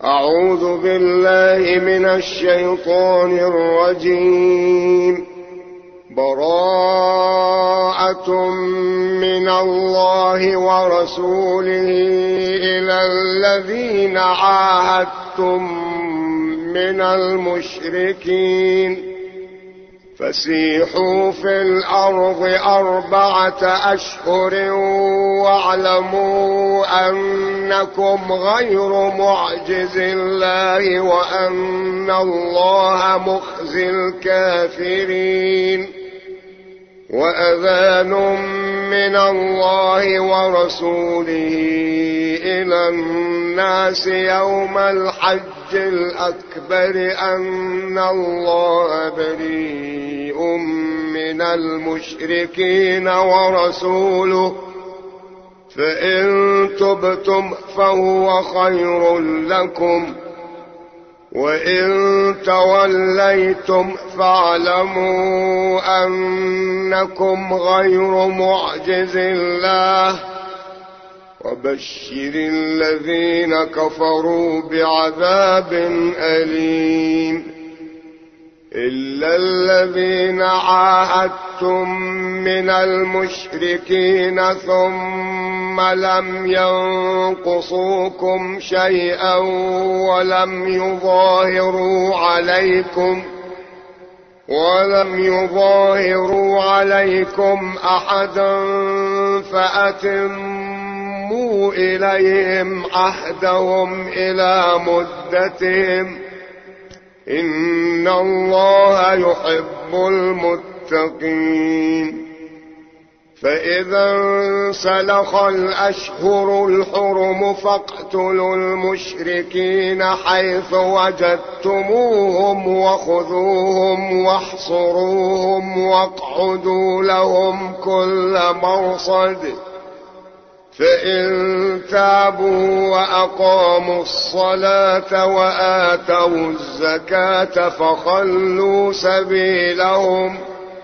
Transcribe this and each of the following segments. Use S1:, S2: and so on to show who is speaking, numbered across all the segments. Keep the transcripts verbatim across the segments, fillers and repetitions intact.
S1: أعوذ بالله من الشيطان الرجيم. براءة من الله ورسوله إلى الذين عاهدتم من المشركين فسيحوا في الأرض أربعة أشهر واعلموا أنكم غير معجز الله وأن الله مخزي الكافرين. وأذان من الله ورسوله إلى الناس يوم الحج الأكبر أن الله بريء من المشركين ورسوله فإن تبتم فهو خير لكم وإن توليتم فاعلموا أنكم غير معجز الله وبشر الذين كفروا بعذاب أليم. إلا الذين عاهدتم من المشركين ثم لم ينقصوكم شيئا ولم يظاهروا عليكم ولم يظاهروا عليكم أحدا فأتموا إليهم عهدهم إلى مدتهم إن الله يحب المتقين. فإذا انسلخ الأشهر الحرم فاقتلوا المشركين حيث وجدتموهم وخذوهم واحصروهم واقعدوا لهم كل مرصد فإن تابوا وأقاموا الصلاة وآتوا الزكاة فخلوا سبيلهم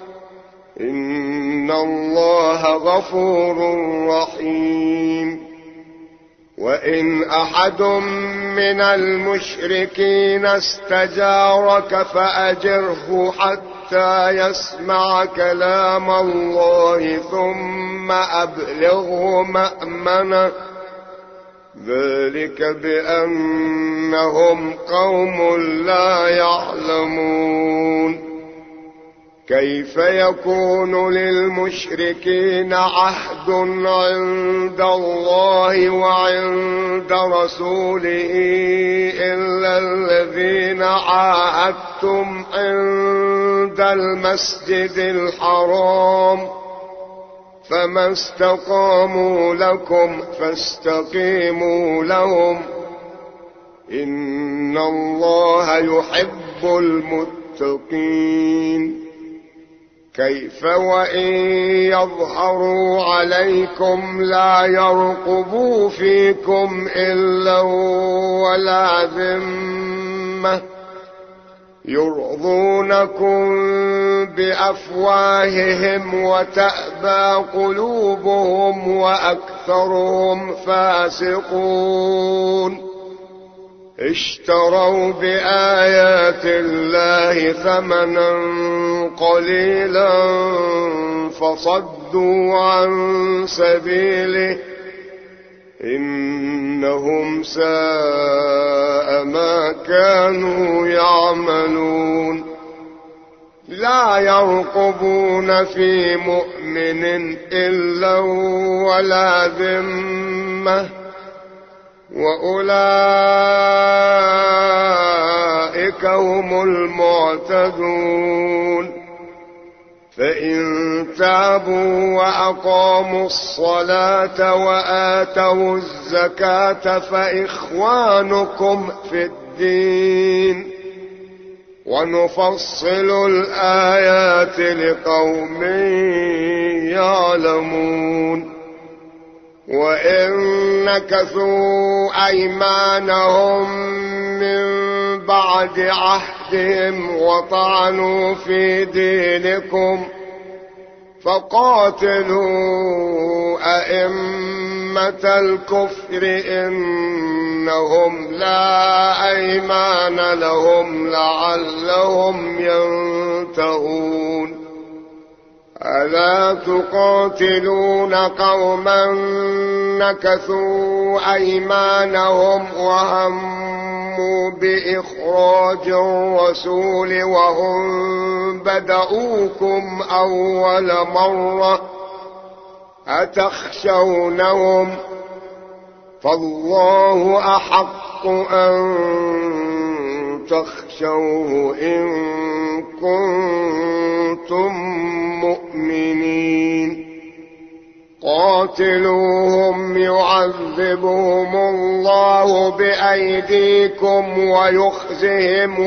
S1: إن الله غفور رحيم. وإن أحد من المشركين استجارك فأجره حتى يسمع كلام الله ثم أبلغه مأمنه ذلك بأنهم قوم لا يعلمون. كيف يكون للمشركين عهد عند الله وعند رسوله إلا الذين عاهدتم عند المسجد الحرام فما استقاموا لكم فاستقيموا لهم إن الله يحب المتقين. كيف وإن يظهروا عليكم لا يرقبوا فيكم إلا ولا ذمة يرضونكم بأفواههم وتأبى قلوبهم وأكثرهم فاسقون. اشتروا بآيات الله ثمنا قليلا فصدوا عن سبيله إنهم ساء ما كانوا يعملون. لا يرقبون في مؤمن إلا ولا ذمة وأولئك هم المعتدون. فإن تابوا وأقاموا الصلاة وآتوا الزكاة فإخوانكم في الدين ونفصل الآيات لقوم يعلمون. وإن نكثوا أيمانهم من بعد عهدهم وطعنوا في دينكم فقاتلوا أئمة الكفر إنهم لا أيمان لهم لعلهم ينتهون. ألا تقاتلون قوما نكثوا أيمانهم وهموا بإخراج الرسول وهم بدؤوكم أول مرة أتخشونهم فالله أحق أن تخشوه إن كنتم مؤمنين. قاتلوهم يعذبهم الله بأيديكم ويخزهم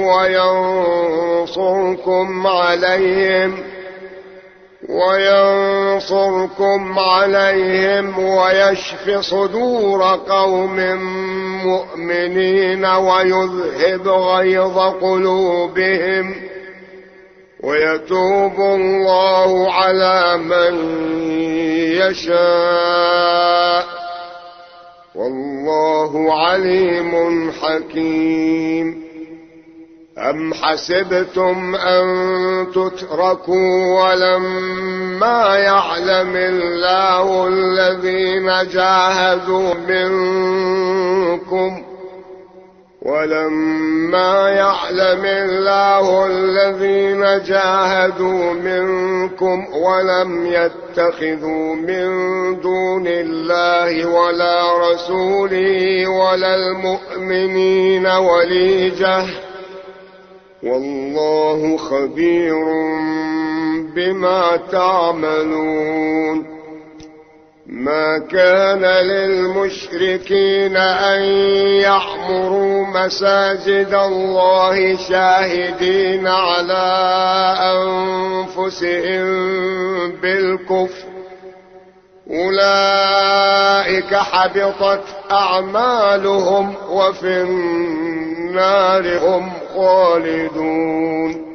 S1: وينصركم عليهم وينصركم عليهم ويشف صدور قوم مؤمنين ويذهب غيظ قلوبهم ويتوب الله على من يشاء والله عليم حكيم. أم حسبتم أن تتركوا ولما يعلم الله الذين جاهدوا منكم ولما يعلم الله الذين جاهدوا منكم ولم يتخذوا من دون الله ولا رسوله ولا المؤمنين وليجة والله خبير بما تعملون. ما كان للمشركين أن يعمروا مساجد الله شاهدين على أنفسهم بالكفر أولئك حبطت أعمالهم وفي النار هم خالدون.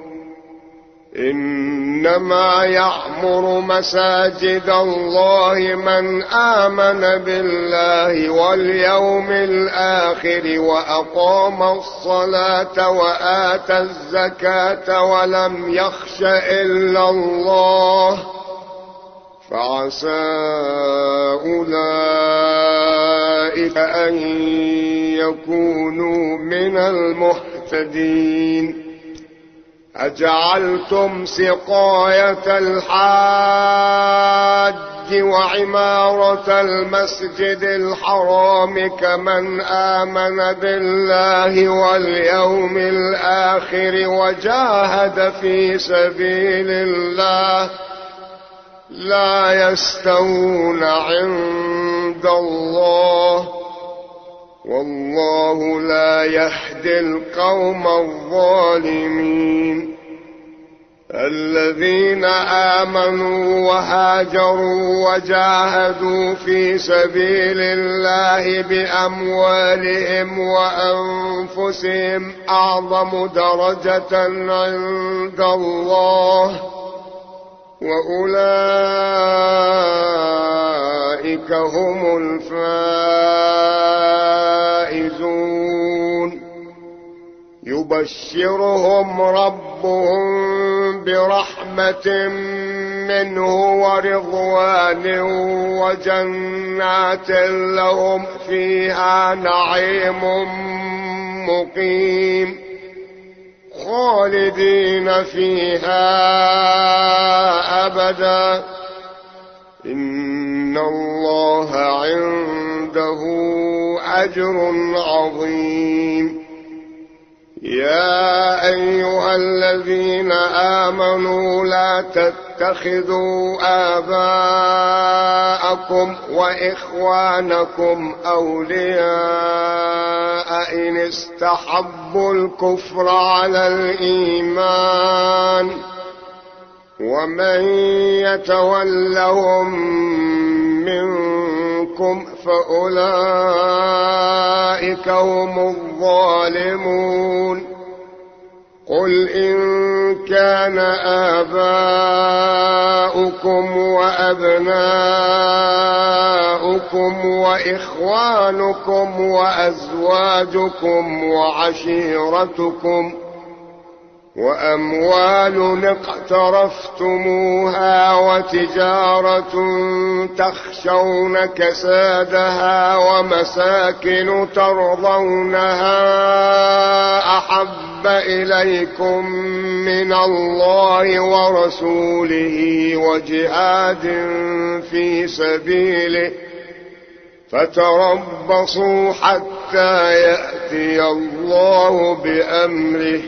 S1: إنما يعمر مساجد الله من آمن بالله واليوم الآخر وأقام الصلاة وآتى الزكاة ولم يخش إلا الله فعسى أولئك أن يكونوا من المهتدين. أجعلتم سقاية الحاج وعمارة المسجد الحرام كمن آمن بالله واليوم الآخر وجاهد في سبيل الله لا يستوون عند الله والله لا يهدي القوم الظالمين. الذين آمنوا وهاجروا وجاهدوا في سبيل الله بأموالهم وأنفسهم أعظم درجة عند الله وأولئك هم الفائزون. يبشرهم ربهم برحمة منه ورضوان وجنات لهم فيها نعيم مقيم خالدين فيها أبدا إن الله عنده أجر عظيم. يا أيها الذين آمنوا لا تتخذوا آباءكم وإخوانكم أولياء إن استحبوا الكفر على الإيمان ومن يتولهم منكم فأولئك هم الظالمون. قل إن كان آباؤكم وأبناؤكم وإخوانكم وأزواجكم وعشيرتكم وأموال اقترفتموها وتجارة تخشون كسادها ومساكن ترضونها أحب إليكم من الله ورسوله وجهاد في سبيله فتربصوا حتى يأتي الله بأمره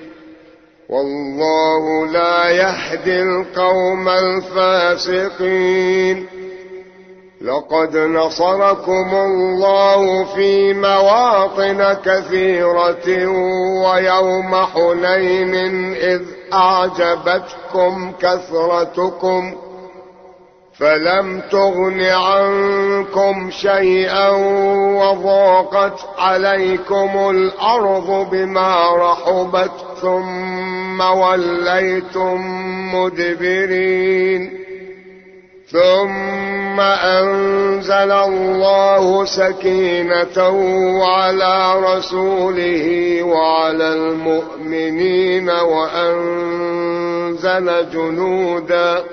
S1: والله لا يهدي القوم الفاسقين. لقد نصركم الله في مواطن كثيرة ويوم حنين إذ أعجبتكم كثرتكم فلم تغن عنكم شيئا وضاقت عليكم الأرض بما رحبت ثم وليتم مدبرين ثم أنزل الله سكينته على رسوله وعلى المؤمنين وأنزل جنودا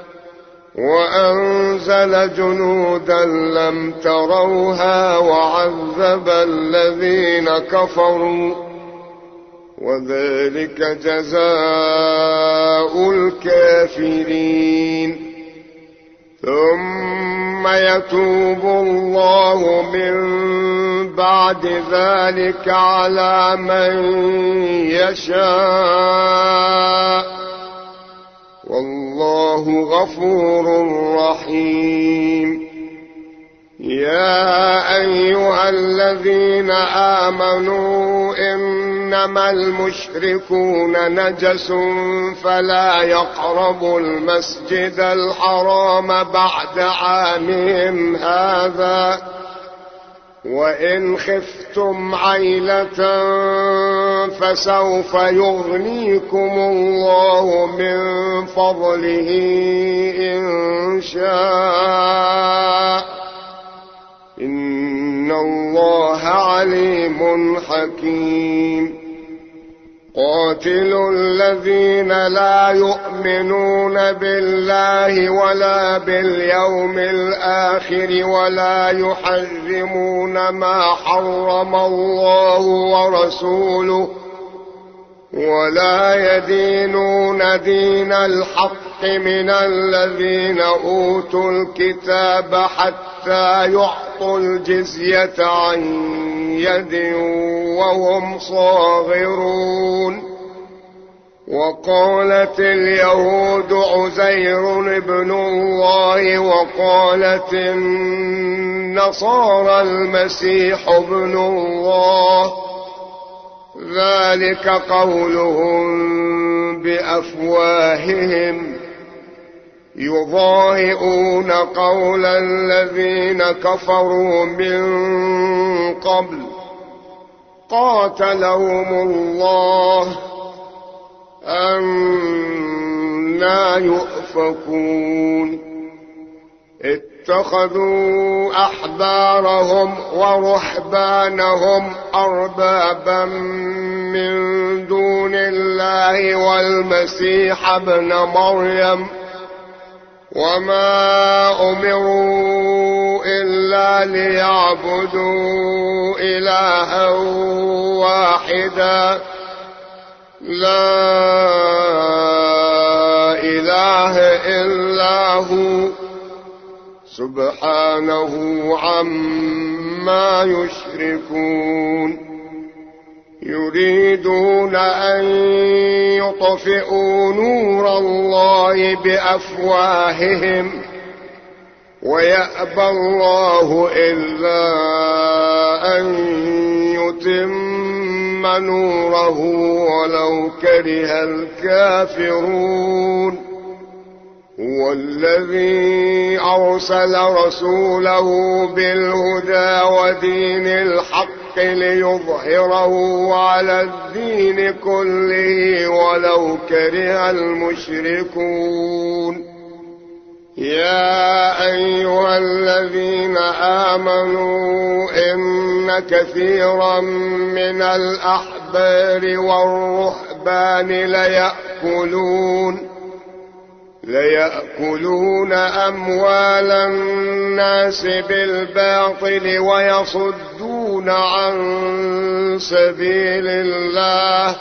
S1: وأنزل جنودا لم تروها وعذب الذين كفروا وذلك جزاء الكافرين. ثم يتوب الله من بعد ذلك على من يشاء والله غفور رحيم. يا أيها الذين آمنوا إنما المشركون نجس فلا يقربوا المسجد الحرام بعد عامهم هذا وإن خفتم عيلة فسوف يغنيكم الله من فضله إن شاء إن الله عليم حكيم. قاتلوا الذين لا يؤمنون بالله ولا باليوم الآخر ولا يحرمون ما حرم الله ورسوله ولا يدينون دين الحق من الذين أوتوا الكتاب حتى يعطوا الجزية عن يد وهم صاغرون. وقالت اليهود عزير ابن الله وقالت النصارى المسيح ابن الله ذلك قولهم بأفواههم يضاهئون قول الذين كفروا من قبل قاتلهم الله أنى يؤفكون. اتخذوا أحبارهم ورهبانهم أربابا من دون الله والمسيح ابن مريم وما أمروا إلا ليعبدوا إلها واحدا لا إله إلا هو سبحانه عما يشركون. يريدون أن يطفئوا نور الله بأفواههم ويأبى الله إلا أن يتم نوره ولو كره الكافرون. هو الذي أرسل رسوله بالهدى ودين الحق الحق ليظهره على الدين كله ولو كره المشركون. يا أيها الذين آمنوا إن كثيرا من الأحبار والرهبان ليأكلون ليأكلون أموال الناس بالباطل ويصدون عن سبيل الله،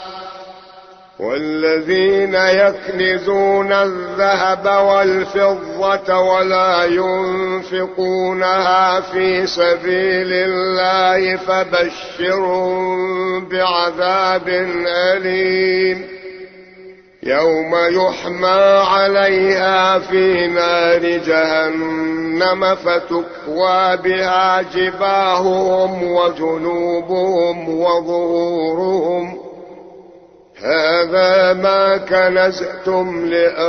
S1: والذين يكنزون الذهب والفضة ولا ينفقونها في سبيل الله فبشرهم بعذاب أليم يوم يحمى عليها في نار جهنم فتكوى بها جباههم وجنوبهم وظهورهم هذا ما كنزتم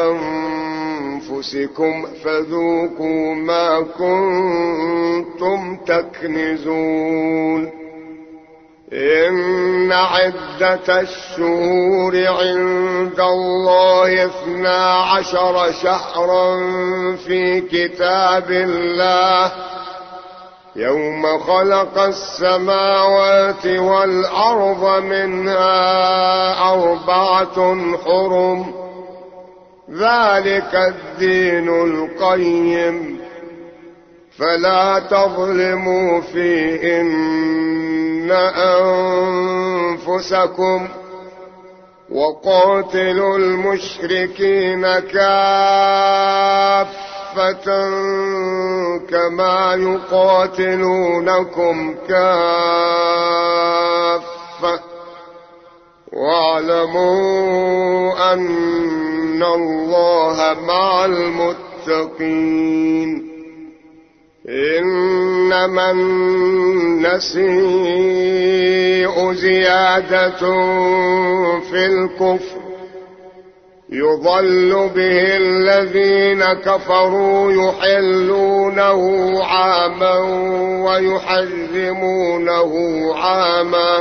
S1: لأنفسكم فذوقوا ما كنتم تكنزون. إن عدة الشهور عند الله اثنا عشر شهرا في كتاب الله يوم خلق السماوات والأرض منها أربعة حرم ذلك الدين القيم فلا تظلموا فيهن أنفسكم وقاتلوا المشركين كافة كما يقاتلونكم كافة واعلموا أن الله مع المتقين. إنما النسيء زيادة في الكفر يضل به الذين كفروا يحلونه عاما ويحرمونه عاما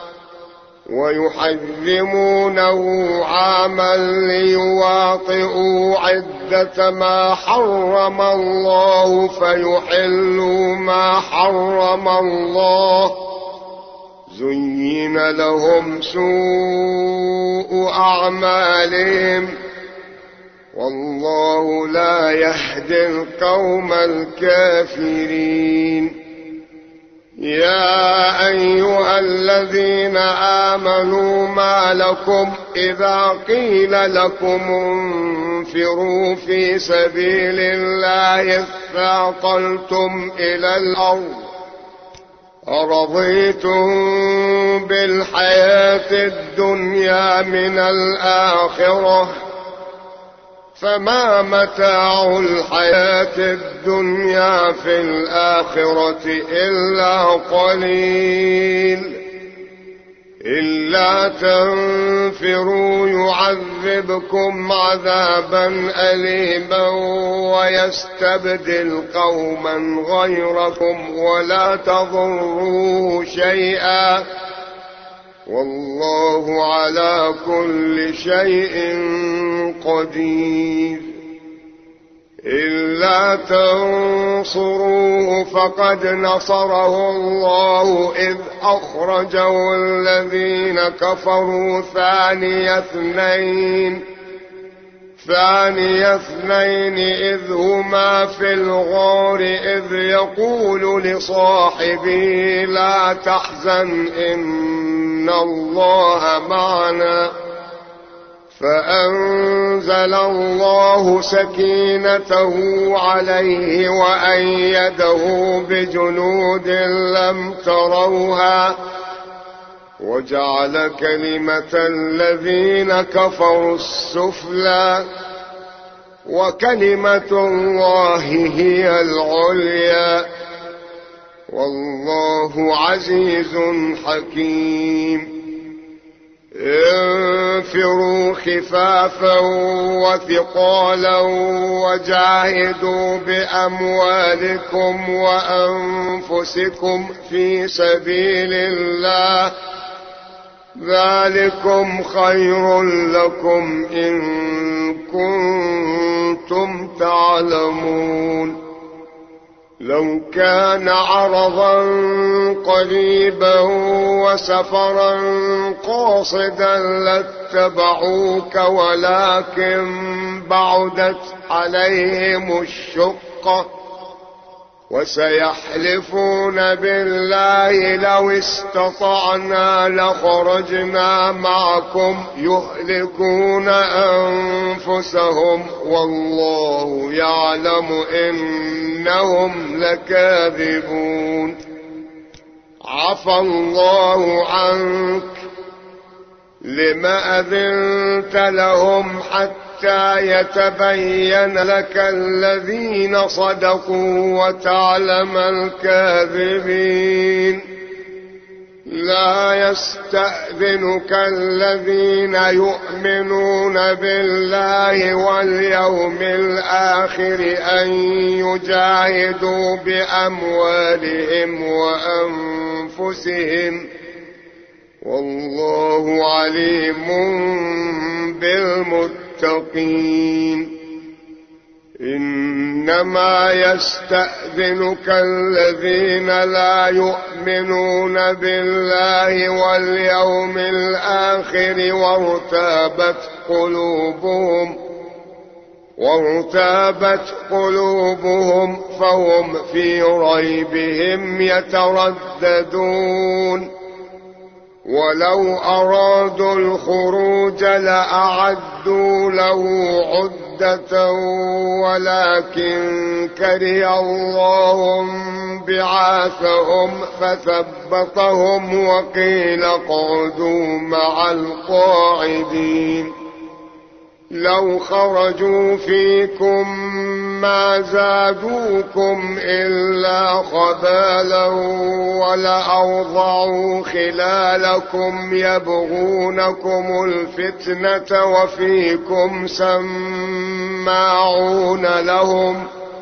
S1: ويحرمونه عاما ليواطئوا عدة ما حرم الله فيحلوا ما حرم الله زين لهم سوء أعمالهم والله لا يهدي القوم الكافرين. يا أيها الذين آمنوا ما لكم إذا قيل لكم انفروا في سبيل الله اثاقلتم إلى الأرض أرضيتم بالحياة الدنيا من الآخرة فما متاع الحياة الدنيا في الآخرة إلا قليل إلا تنفروا يعذبكم عذابا أليما ويستبدل قوما غيركم ولا تضروه شيئا والله على كل شيء قدير. إلا تنصروه فقد نصره الله إذ أخرجه الذين كفروا ثاني اثنين ثاني اثنين إذ هما في الغار إذ يقول لصاحبه لا تحزن إن الله معنا فأنزل الله سكينته عليه وأيده بجنود لم تروها وجعل كلمة الذين كفروا السفلى وكلمة الله هي العليا والله عزيز حكيم. انفروا انفروا خفافا وثقالا وجاهدوا بأموالكم وأنفسكم في سبيل الله ذلكم خير لكم إن كنتم تعلمون. لو كان عرضا قريبا وسفرا قاصدا لاتبعوك ولكن بعدت عليهم الشقة وسيحلفون بالله لو استطعنا لخرجنا معكم يهلكون أنفسهم والله يعلم إنهم لكاذبون. عفى الله عنك لم أذنت لهم حتى يتبين لك الذين صدقوا وتعلم الكاذبين. لا يستأذنك الذين يؤمنون بالله واليوم الآخر أن يجاهدوا بأموالهم وأنفسهم والله عليم بالمتقين. إنما يستأذنك الذين لا يؤمنون بالله واليوم الآخر وارتابت قلوبهم وارتابت قلوبهم فهم في ريبهم يترددون. ولو أرادوا الخروج لأعدوا له عدة ولكن كره الله بعاثهم فثبطهم وقيل اقعدوا مع القاعدين. لو خرجوا فيكم ما زادوكم إلا خبالا ولأوضعوا خلالكم يبغونكم الفتنة وفيكم سماعون لهم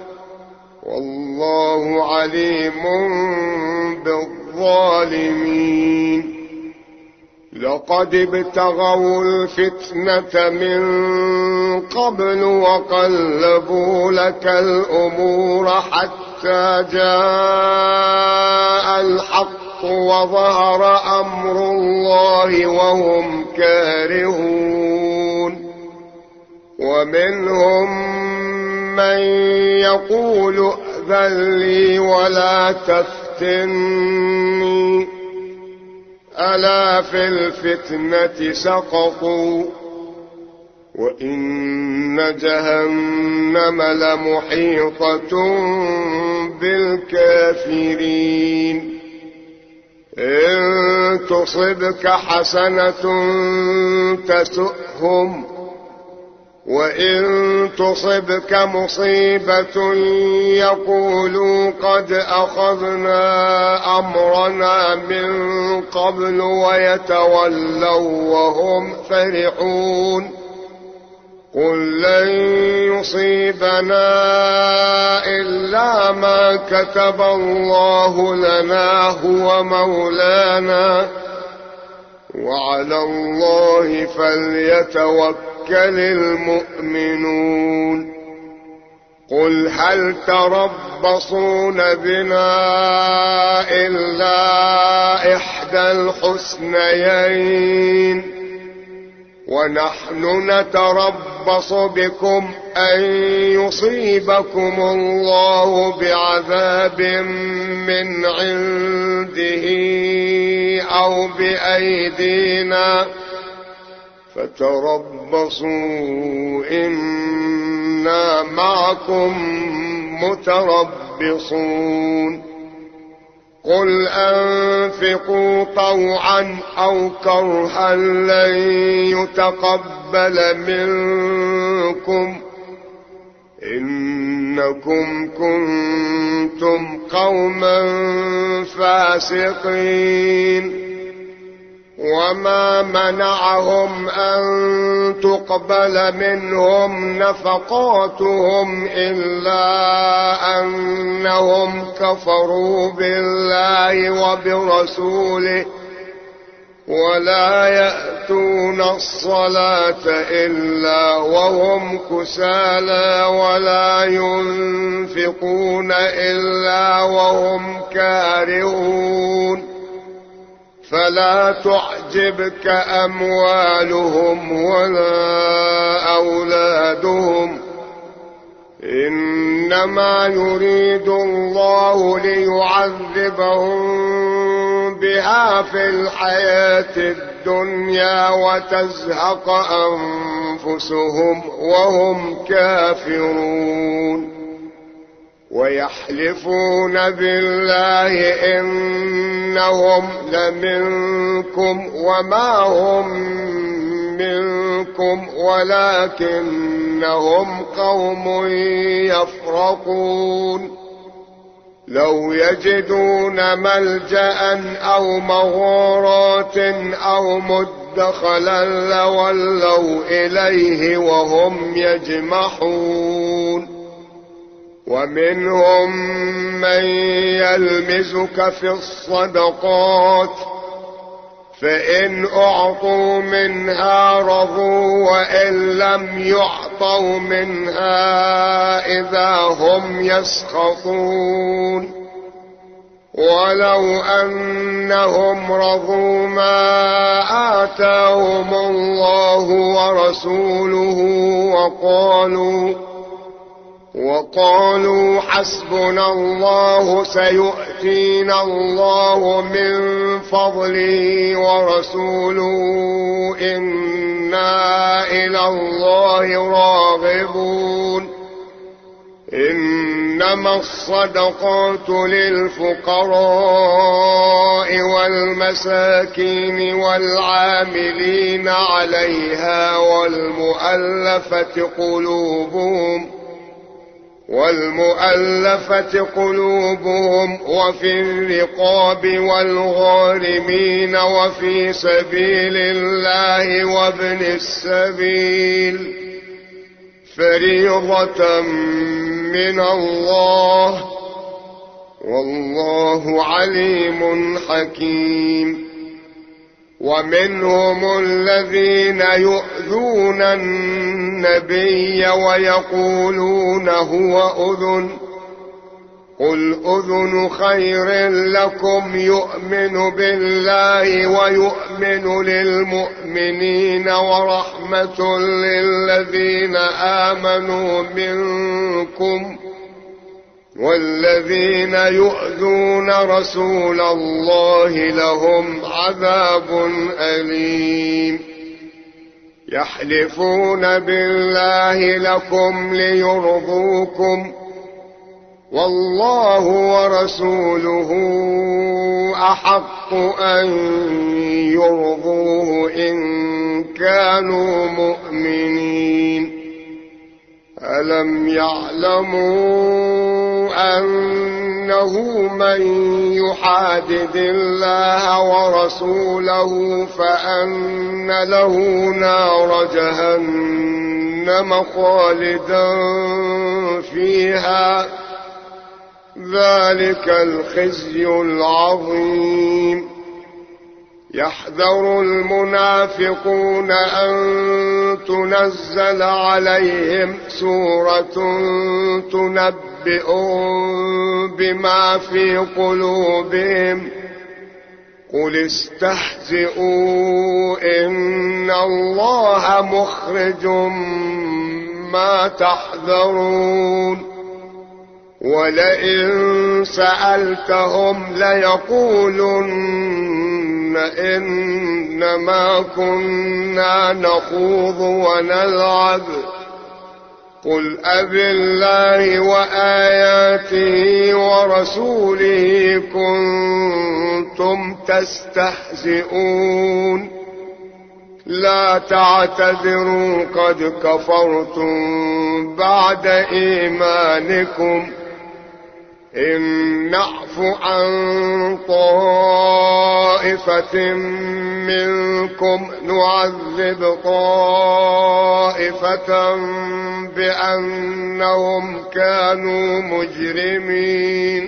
S1: والله عليم بالظالمين. لقد ابتغوا الفتنة من قبل وقلبوا لك الأمور حتى جاء الحق وظهر أمر الله وهم كارهون. ومنهم من يقول ائذن لي ولا تفتني ألا في الفتنة سقطوا وإن جهنم لمحيطة بالكافرين. إن تصبك حسنة تسؤهم وإن تصبك مصيبة يقولوا قد أخذنا أمرنا من قبل ويتولوا وهم فرحون. قل لن يصيبنا إلا ما كتب الله لنا هو مولانا وعلى الله فليتوكل المؤمنون. قل هل تربصون بنا إلا إحدى الحسنيين ونحن نتربص بكم أن يصيبكم الله بعذاب من عنده أو بأيدينا فتربصوا إنا معكم متربصون. قل أنفقوا طوعا أو كرها لن يتقبل منكم إنكم كنتم قوما فاسقين. وما منعهم أن تقبل منهم نفقاتهم إلا أنهم كفروا بالله وبرسوله ولا يأتون الصلاة إلا وهم كسالى ولا ينفقون إلا وهم كارهون فلا تعجبك أموالهم ولا أولادهم إنما يريد الله ليعذبهم بها في الحياة الدنيا وتزهق أنفسهم وهم كافرون ويحلفون بالله إنهم لمنكم وما هم منكم ولكنهم قوم يفرقون لو يجدون ملجأ أو مغارات أو مدخلا لولوا إليه وهم يجمحون ومنهم من يلمزك في الصدقات فإن أعطوا منها رضوا وإن لم يعطوا منها إذا هم يسخطون ولو أنهم رضوا ما آتاهم الله ورسوله وقالوا وقالوا حسبنا الله سيؤتينا الله من فضله ورسوله إنا إلى الله راغبون إنما الصدقات للفقراء والمساكين والعاملين عليها والمؤلفة قلوبهم والمؤلفة قلوبهم وفي الرقاب والغارمين وفي سبيل الله وابن السبيل فريضة من الله والله عليم حكيم ومنهم الذين يؤذون النبي ويقولون هو أذن قل أذن خير لكم يؤمن بالله ويؤمن للمؤمنين ورحمة للذين آمنوا منكم والذين يؤذون رسول الله لهم عذاب أليم يحلفون بالله لكم ليرضوكم والله ورسوله أحق أن يرضوه إن كانوا مؤمنين ألم يعلموا أنه من يحادد الله ورسوله فأن له نار جهنم خالدا فيها ذلك الخزي العظيم يحذر المنافقون أن تنزل عليهم سورة تنبئهم بما في قلوبهم قل استهزئوا إن الله مخرج ما تحذرون ولئن سألتهم ليقولن إنما كنا نخوض ونلعب قل أبالله وآياته ورسوله كنتم تستهزئون لا تعتذروا قد كفرتم بعد إيمانكم إن نعف عن طائفة منكم نعذب طائفة بأنهم كانوا مجرمين.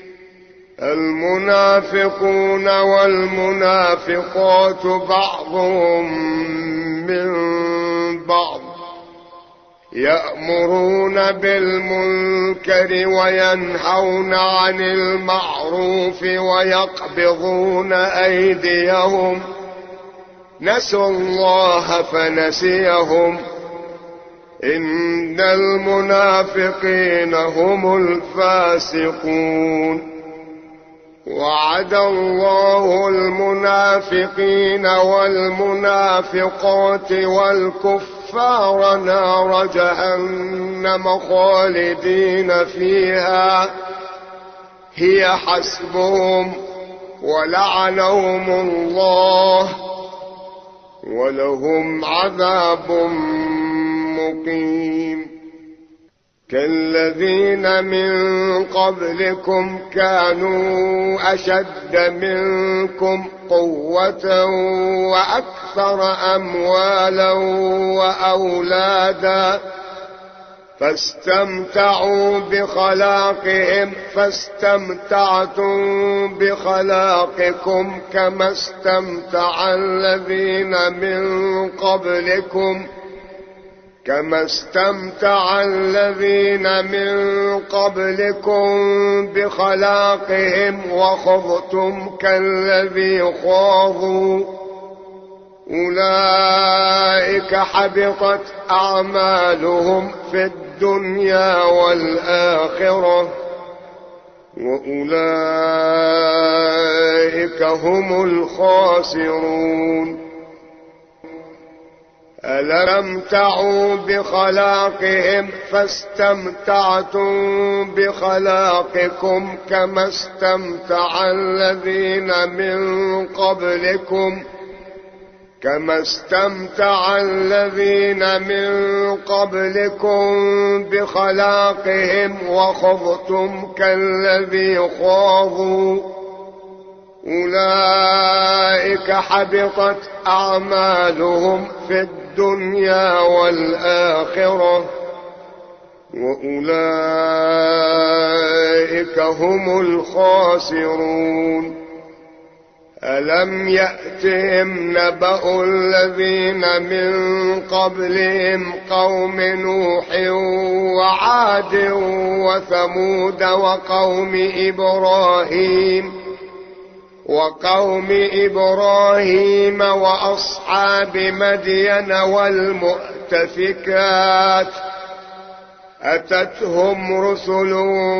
S1: المنافقون والمنافقات بعضهم من بعض يأمرون بالمنكر وينهون عن المعروف ويقبضون أيديهم نسوا الله فنسيهم إن المنافقين هم الفاسقون. وعد الله المنافقين والمنافقات والكفار نار جهنم خالدين فيها هي حسبهم ولعنهم الله ولهم عذاب مقيم. كالذين من قبلكم كانوا أشد منكم قوة وأكثر أموالا وأولادا فاستمتعوا بخلاقهم فاستمتعتم بخلاقكم كما استمتع الذين من قبلكم كما استمتع الذين من قبلكم بخلاقهم وخضتم كالذي خاضوا أولئك حبطت أعمالهم في الدنيا والآخرة وأولئك هم الخاسرون. ألم تعوا بخلاقهم فاستمتعتم بخلاقكم كما استمتع الذين من قبلكم كما استمتع الذين من قبلكم بخلاقهم وخضتم كالذي خاضوا أولئك حبطت أعمالهم في الدنيا والآخرة وأولئك هم الخاسرون. ألم يأتهم نبأ الذين من قبلهم قوم نوح وعاد وثمود وقوم إبراهيم وقوم إبراهيم وأصحاب مدين والمؤتفكات أتتهم رسل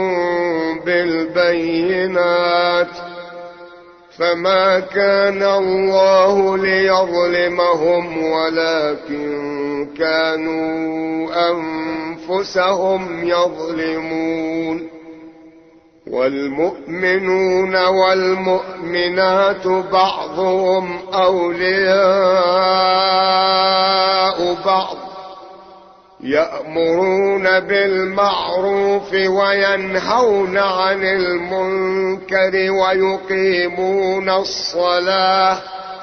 S1: بالبينات فما كان الله ليظلمهم ولكن كانوا أنفسهم يظلمون. والمؤمنون والمؤمنات بعضهم أولياء بعض يأمرون بالمعروف وينهون عن المنكر ويقيمون الصلاة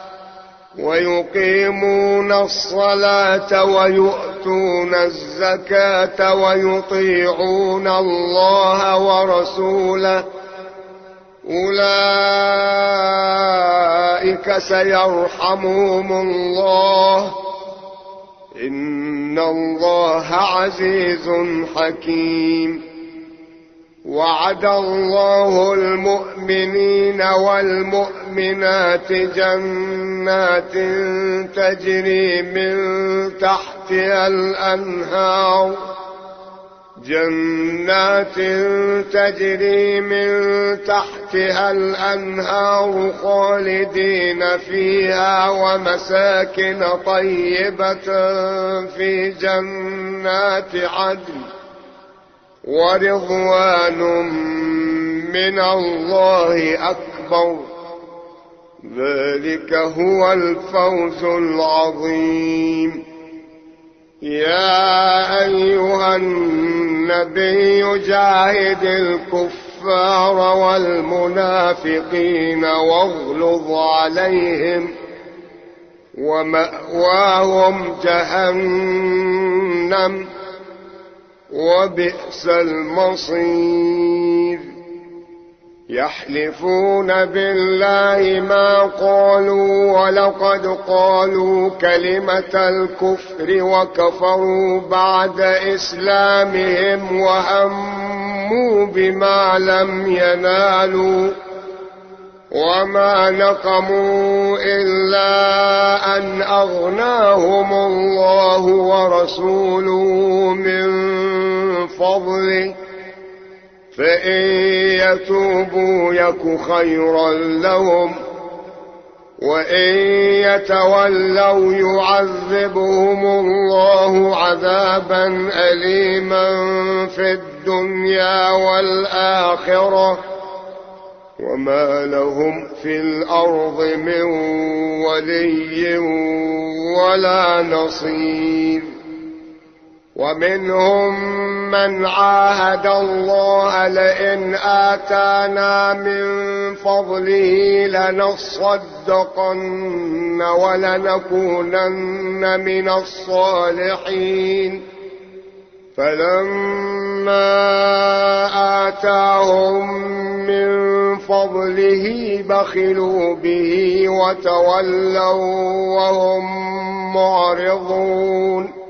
S1: ويقيمون الصلاة ويؤتون الزكاة ويطيعون الله ورسوله أولئك سيرحمهم الله إن الله عزيز حكيم. وعد الله المؤمنين والمؤمنات جنات تجري من تحتها الأنهار جنات تجري من تحتها الأنهار خالدين فيها ومساكن طيبة في جنات عدن ورضوان من الله أكبر ذلك هو الفوز العظيم. يا أيها النبي جاهد الكفار الكفار والمنافقين واغلظ عليهم ومأواهم جهنم وبئس المصير. يحلفون بالله ما قالوا ولقد قالوا كلمة الكفر وكفروا بعد إسلامهم وهموا بما لم ينالوا وما نقموا إلا أن أغناهم الله ورسوله من فضله فإن يتوبوا يك خيرا لهم وإن يتولوا يعذبهم الله عذابا أليما في الدنيا والآخرة وما لهم في الأرض من ولي ولا نصير. ومنهم من عاهد الله لئن آتانا من فضله لنصدقن ولنكونن من الصالحين فلما آتاهم من فضله بخلوا به وتولوا وهم معرضون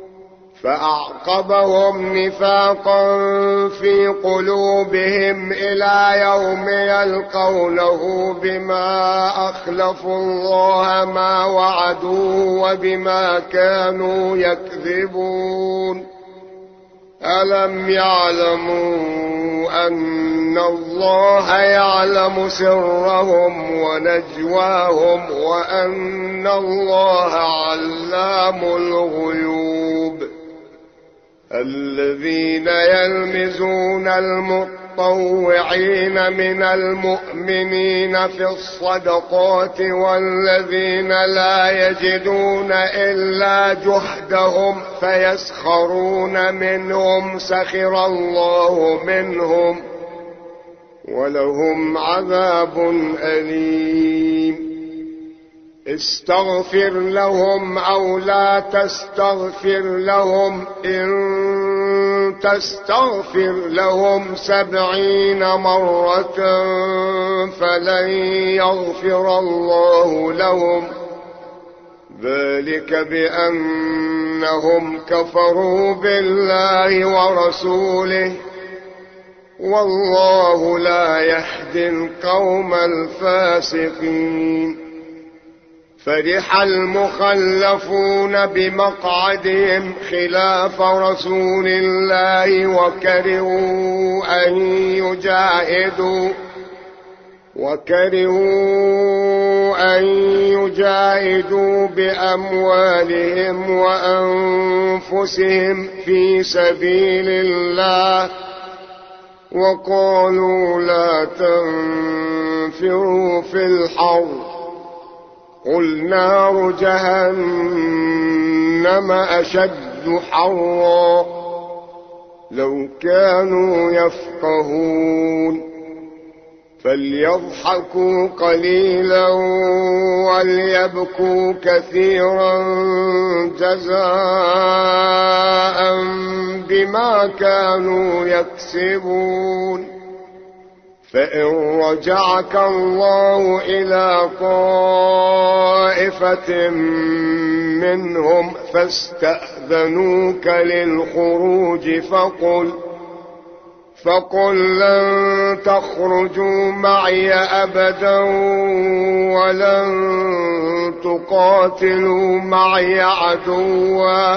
S1: فأعقبهم نفاقا في قلوبهم إلى يوم يلقونه بما أخلفوا الله ما وعدوه وبما كانوا يكذبون. ألم يعلموا أن الله يعلم سرهم ونجواهم وأن الله علام الغيوب. الذين يلمزون المطوعين من المؤمنين في الصدقات والذين لا يجدون إلا جهدهم فيسخرون منهم سخر الله منهم ولهم عذاب أليم. استغفر لهم أو لا تستغفر لهم إن تستغفر لهم سبعين مرة فلن يغفر الله لهم ذلك بأنهم كفروا بالله ورسوله والله لا يهدي القوم الفاسقين. فرح المخلفون بمقعدهم خلاف رسول الله وكرهوا أن يجاهدوا وكرهوا أن يجاهدوا بأموالهم وأنفسهم في سبيل الله وقالوا لا تنفروا في الحر قل نار جهنم أشد حرا لو كانوا يفقهون. فليضحكوا قليلا وليبكوا كثيرا جزاء بما كانوا يكسبون. فإن رجعك الله إلى طائفة منهم فاستأذنوك للخروج فقل فقل لن تخرجوا معي أبدا ولن تقاتلوا معي عدوا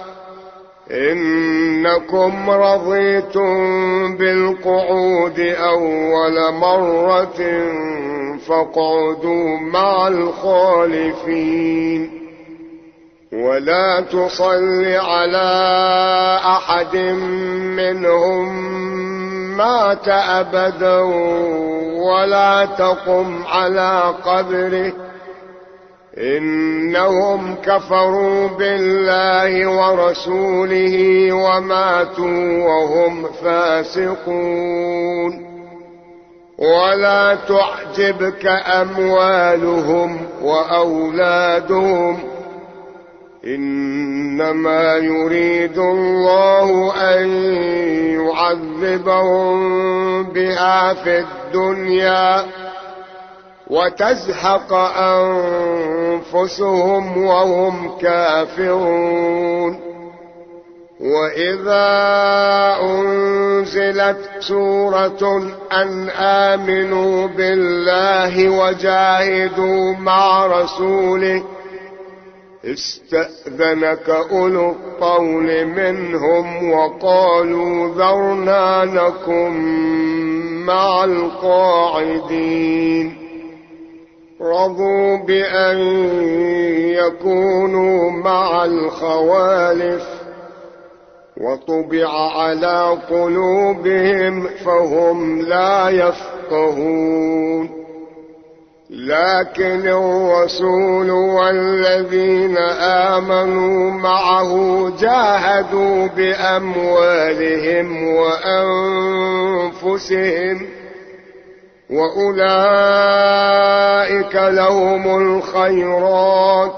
S1: إنكم رضيتم بالقعود أول مرة فاقعدوا مع الخالفين ولا تصل على أحد منهم مات أبدا ولا تقم على قبره إنهم كفروا بالله ورسوله وماتوا وهم فاسقون. ولا تعجبك أموالهم وأولادهم إنما يريد الله أن يعذبهم بها في الدنيا وتزهق أنفسهم وهم كافرون. وإذا أنزلت سورة أن آمنوا بالله وجاهدوا مع رسوله استأذنك أولو الطول منهم وقالوا ذرنا نكن مع القاعدين رضوا بأن يكونوا مع الخوالف وطبع على قلوبهم فهم لا يفقهون. لكن الرسول والذين آمنوا معه جاهدوا بأموالهم وأنفسهم وأولئك لهم الخيرات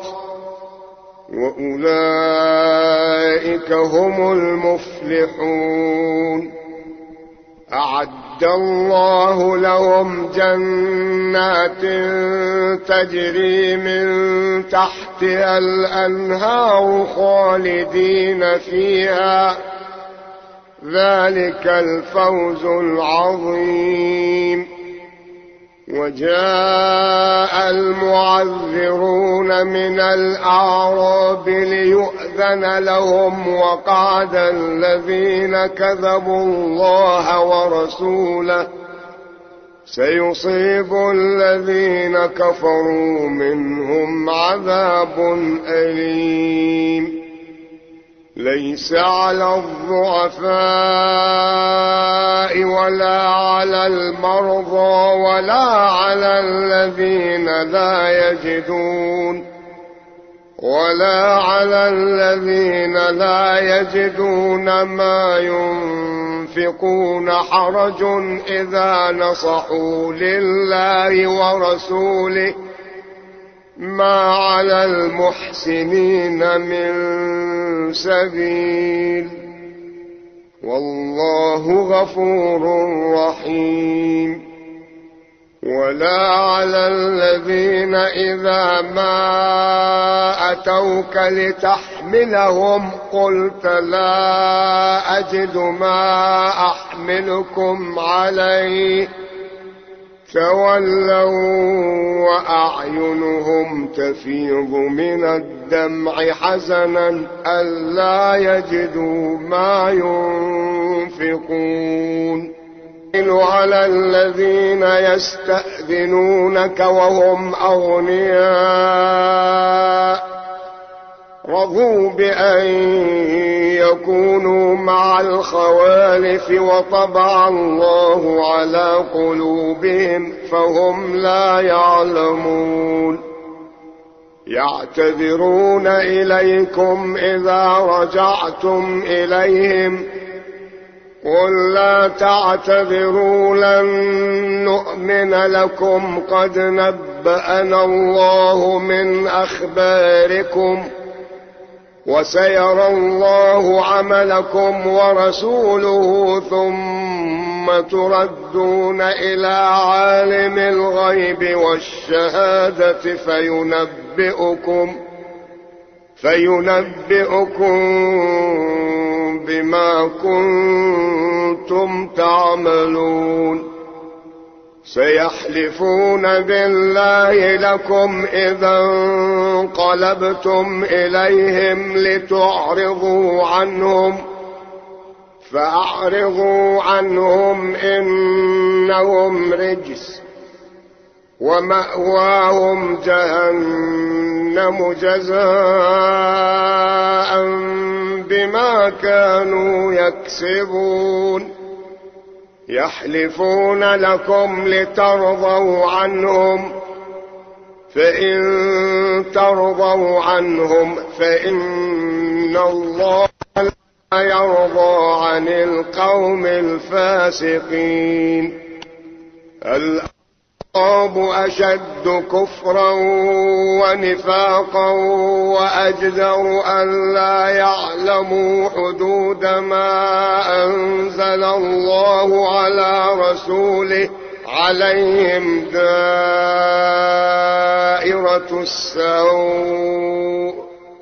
S1: وأولئك هم المفلحون. أعد الله لهم جنات تجري من تحتها الأنهار خالدين فيها ذلك الفوز العظيم. وجاء المعذرون من الأعراب ليؤذن لهم وقعد الذين كذبوا الله ورسوله سيصيب الذين كفروا منهم عذاب أليم. ليس على الضعفاء ولا على المرضى ولا على الذين لا يجدون ولا على الذين لا يجدون ما ينفقون حرج إذا نصحوا لله ورسوله ما على المحسنين من سبيل والله غفور رحيم. ولا على الذين إذا ما أتوك لتحملهم قلت لا أجد ما أحملكم عليه تولوا وأعينهم تفيض من الدمع حزنا ألا يجدوا ما ينفقون. على الذين يستأذنونك وهم أغنياء رضوا بأن يكونوا مع الخوالف وطبع الله على قلوبهم فهم لا يعلمون. يعتذرون إليكم إذا رجعتم إليهم قل لا تعتذروا لن نؤمن لكم قد نبأنا الله من أخباركم وسيرى الله عملكم ورسوله ثم تردون إلى عالم الغيب والشهادة فينبئكم فينبئكم بما كنتم تعملون. سيحلفون بالله لكم إذا انقلبتم إليهم لتعرضوا عنهم فأعرضوا عنهم إنهم رجس ومأواهم جهنم جزاء بما كانوا يكسبون. يحلفون لكم لترضوا عنهم فإن ترضوا عنهم فإن الله لا يرضى عن القوم الفاسقين. الأعراب أشد كفرا ونفاقا وأجدر أن لا يعلموا حدود ما أنزل الله على رسوله عليهم دائرة السوء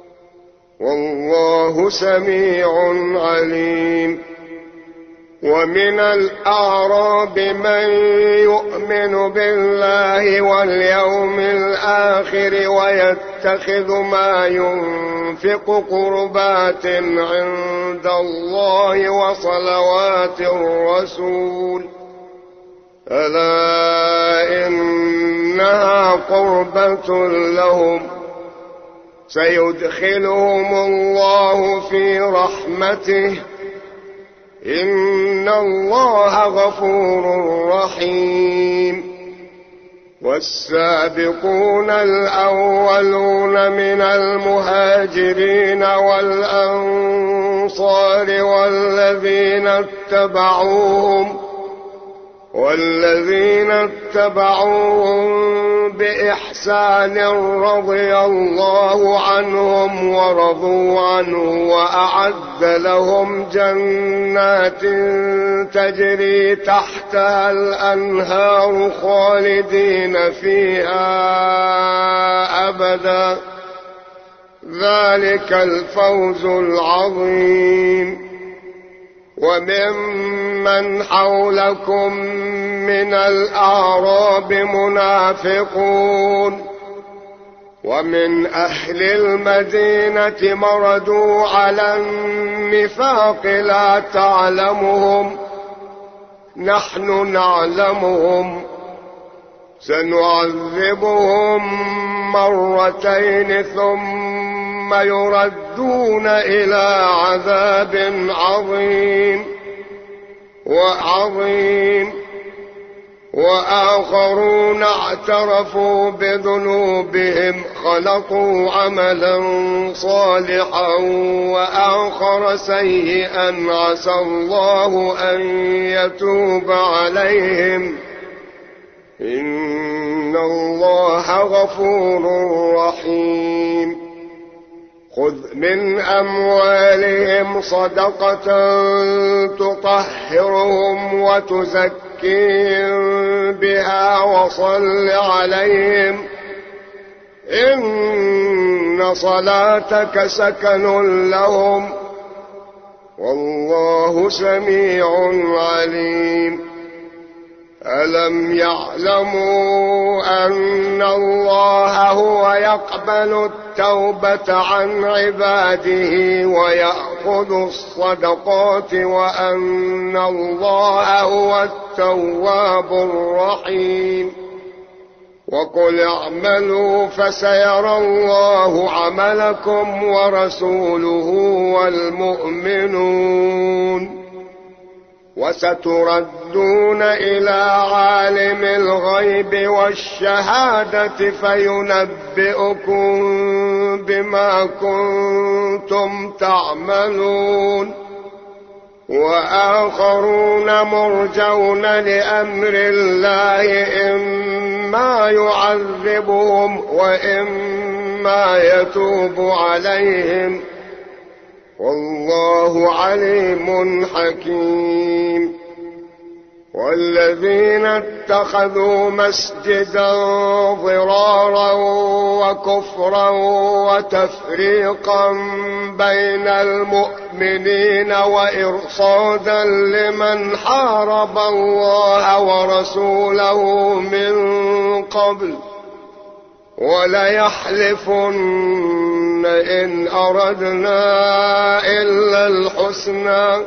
S1: والله سميع عليم. ومن الأعراب من يؤمن بالله واليوم الآخر ويتخذ ما ينفق قربات عند الله وصلوات الرسول ألا إنها قربة لهم سيدخلهم الله في رحمته إن الله غفور رحيم. والسابقون الأولون من المهاجرين والأنصار والذين اتبعوهم والذين اتبعوهم بإحسان رضي الله عنهم ورضوا عنه وأعد لهم جنات تجري تحتها الأنهار خالدين فيها أبدا ذلك الفوز العظيم. وممن حولكم من الأعراب منافقون ومن أهل المدينة مردوا على النفاق لا تعلمهم نحن نعلمهم سنعذبهم مرتين ثم يردون إلى عذاب عظيم وعظيم وآخرون اعترفوا بذنوبهم خلقوا عملا صالحا وآخر سيئا عسى الله أن يتوب عليهم إن الله غفور رحيم. خذ من أموالهم صدقة تطهرهم وتزكيهم بها وصل عليهم إن صلاتك سكن لهم والله سميع عليم. ألم يعلموا أن الله هو يقبل التوبة عن عباده ويأخذ الصدقات وأن الله هو التواب الرحيم. وقل اعملوا فسيرى الله عملكم ورسوله والمؤمنون وستردون إلى عالم الغيب والشهادة فينبئكم بما كنتم تعملون. وآخرون مرجون لأمر الله إما يعذبهم وإما يتوب عليهم والله عليم حكيم. والذين اتخذوا مسجدا ضرارا وكفرا وتفريقا بين المؤمنين وإرصادا لمن حارب الله ورسوله من قبل وليحلفن إن أردنا إلا الحسنى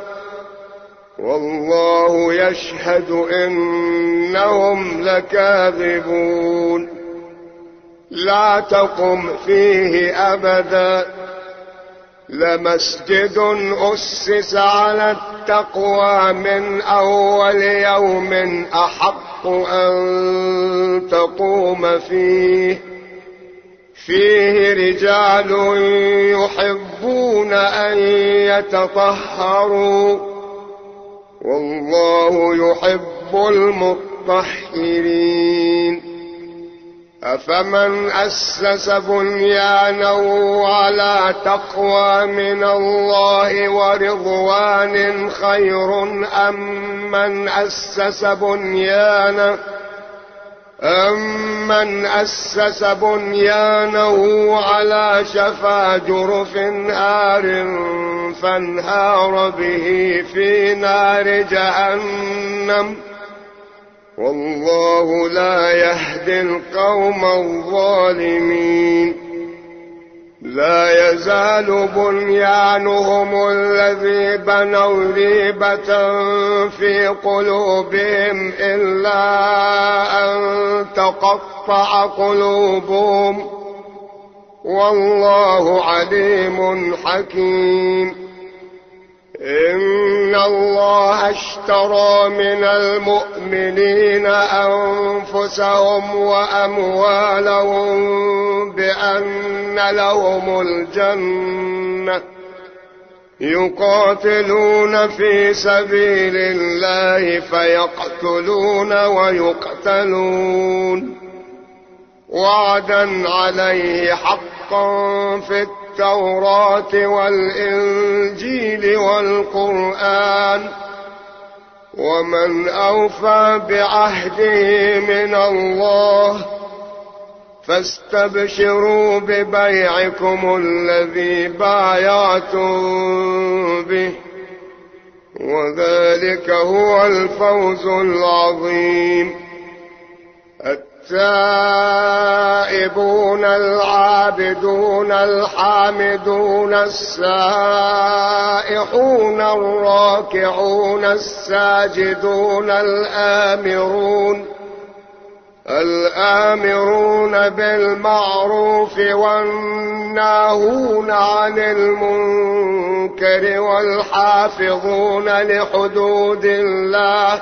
S1: والله يشهد إنهم لكاذبون. لا تقم فيه أبدا لمسجد أسس على التقوى من أول يوم أحق أن تقوم فيه فيه رجال يحبون أن يتطهروا والله يحب المطهرين. أفمن أسس بنيانه على تقوى من الله ورضوان خير أم من أسس بنيانه أمن أسس بنيانه على شفا جرف هار فانهار به في نار جهنم والله لا يهدي القوم الظالمين. لا يزال بنيانهم الذي بنوا ريبة في قلوبهم إلا أن تقطع قلوبهم والله عليم حكيم. إن الله اشترى من المؤمنين أنفسهم وأموالهم بأن لهم الجنة يقاتلون في سبيل الله فيقتلون ويقتلون وعدا عليه حقا في التوراة والإنجيل والقرآن ومن أوفى بعهده من الله فاستبشروا ببيعكم الذي بايعتم به وذلك هو الفوز العظيم. التائبون العابدون الحامدون السائحون الراكعون الساجدون الآمرون الآمرون بالمعروف والناهون عن المنكر والحافظون لحدود الله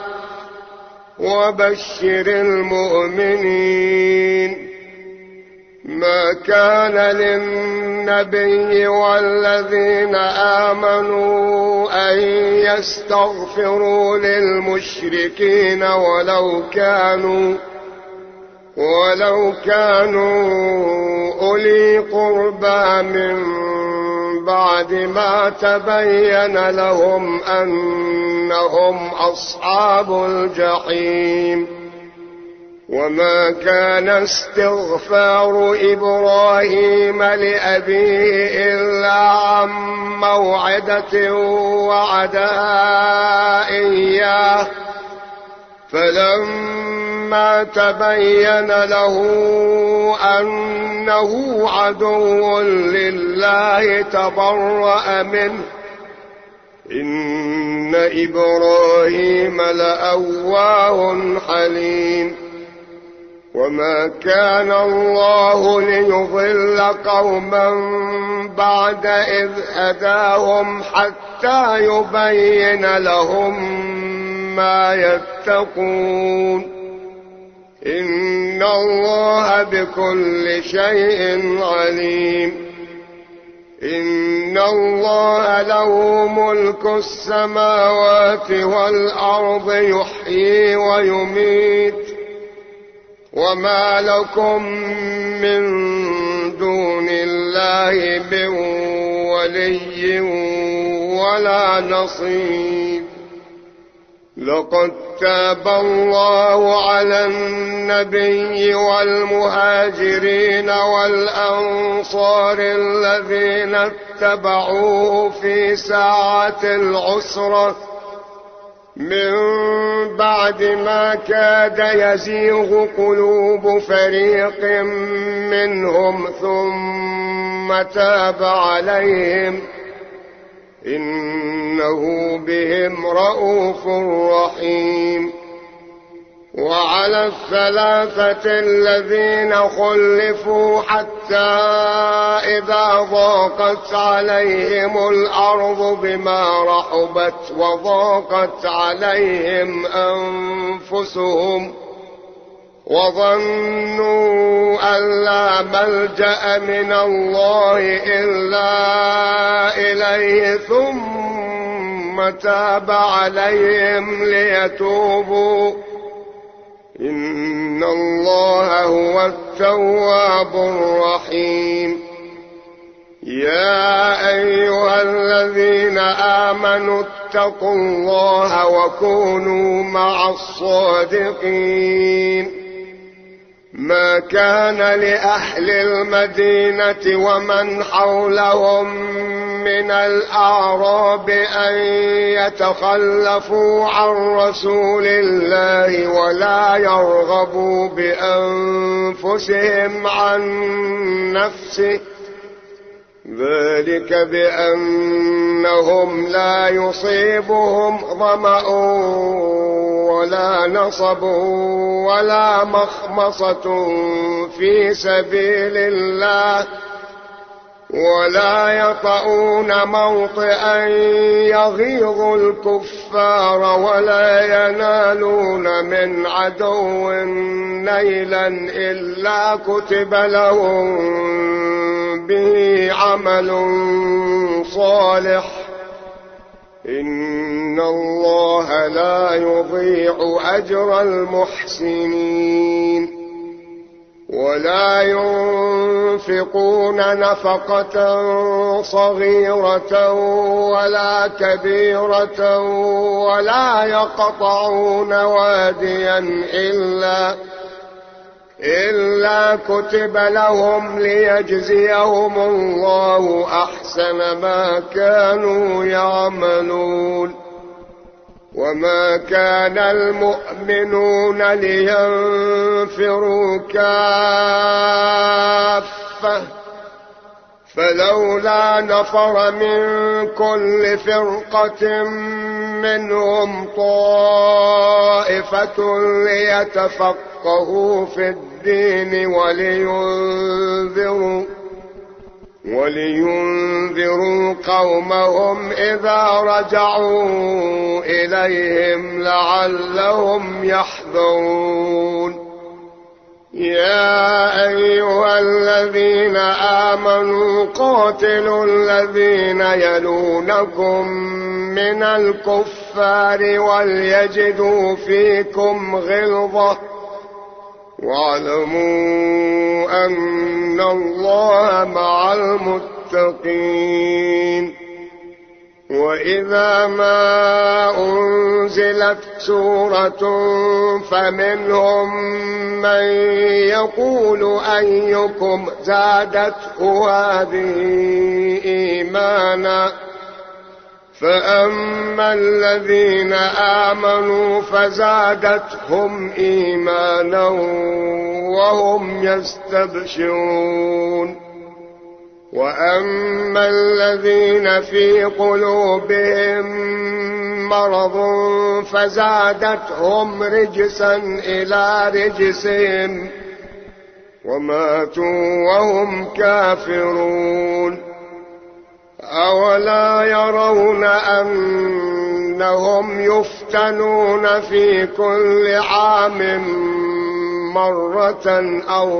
S1: وبشر المؤمنين. ما كان للنبي والذين آمنوا أن يستغفروا للمشركين ولو كانوا ولو كانوا أولي قربى من بعد ما تبين لهم أنهم أصحاب الجحيم. وما كان استغفار إبراهيم لأبيه إلا عن موعدة وعدها إياه فلما تبين له أنه عدو لله تبرأ منه إن إبراهيم لأواه حليم. وما كان الله ليضل قوما بعد إذ هداهم حتى يبين لهم ما يتقون إن الله بكل شيء عليم. إن الله له ملك السماوات والأرض يحيي ويميت وما لكم من دون الله من ولي ولا نصير. لقد تاب الله على النبي والمهاجرين والأنصار الذين اتبعوه في ساعة العسرة من بعد ما كاد يزيغ قلوب فريق منهم ثم تاب عليهم إنه بهم رءوف رحيم. وعلى الثلاثة الذين خلفوا حتى إذا ضاقت عليهم الأرض بما رحبت وضاقت عليهم أنفسهم وظنوا أن لا ملجأ من الله إلا إليه ثم تاب عليهم ليتوبوا إن الله هو التواب الرحيم. يا أيها الذين آمنوا اتقوا الله وكونوا مع الصادقين. ما كان لأهل المدينة ومن حولهم من الأعراب أن يتخلفوا عن رسول الله ولا يرغبوا بأنفسهم عن نفسه، ذلك بأنهم لا يصيبهم ظمأ ولا نصب ولا مخمصة في سبيل الله، ولا يطؤون موطئا يغيظ الكفار ولا ينالون من عدو نيلا إلا كتب لهم به عمل صالح، إن الله لا يضيع أجر المحسنين. ولا ينفقون نفقة صغيرة ولا كبيرة ولا يقطعون واديا إلا إلا كتب لهم ليجزيهم الله أحسن ما كانوا يعملون. وما كان المؤمنون لينفروا كافة، فلولا نفر من كل فرقة منهم طائفة ليتفقهوا في الدين ولينذروا ولينذروا قومهم إذا رجعوا إليهم لعلهم يحذرون. يا أيها الذين آمنوا قاتلوا الذين يلونكم من الكفار وليجدوا فيكم غلظة، واعلموا أن الله مع المتقين. وإذا ما أنزلت سورة فمنهم من يقول أيكم زادته هذه إيمانا، فأما الذين آمنوا فزادتهم إيمانا وهم يستبشرون. وأما الذين في قلوبهم مرض فزادتهم رجسا إلى رجسهم وماتوا وهم كافرون. أولا يرون أنهم يفتنون في كل عام مرة أو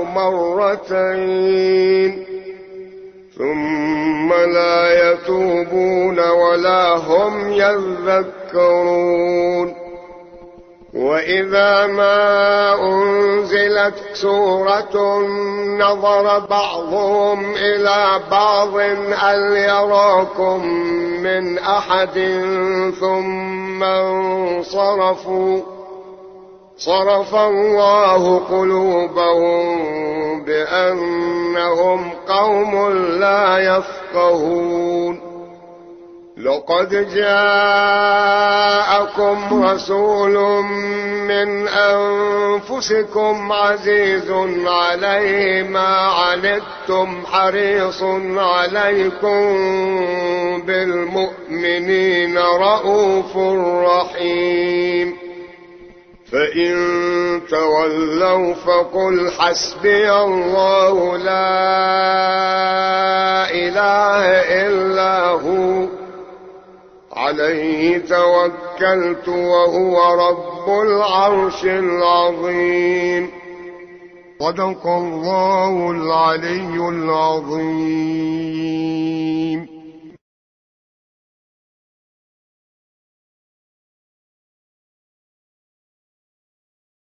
S1: مرتين ثم لا يتوبون ولا هم يذكرون. وإذا ما أنزلت سورة نظر بعضهم إلى بعض هل يراكم من أحد ثم انصرفوا، صرف الله قلوبهم بأنهم قوم لا يفقهون. لقد جاءكم رسول من أنفسكم عزيز عليه ما عنتم حريص عليكم بالمؤمنين رءوف رحيم. فإن تولوا فقل حسبي الله لا إله إلا هو عليه توكلت وهو رب العرش العظيم. صدق الله العلي العظيم.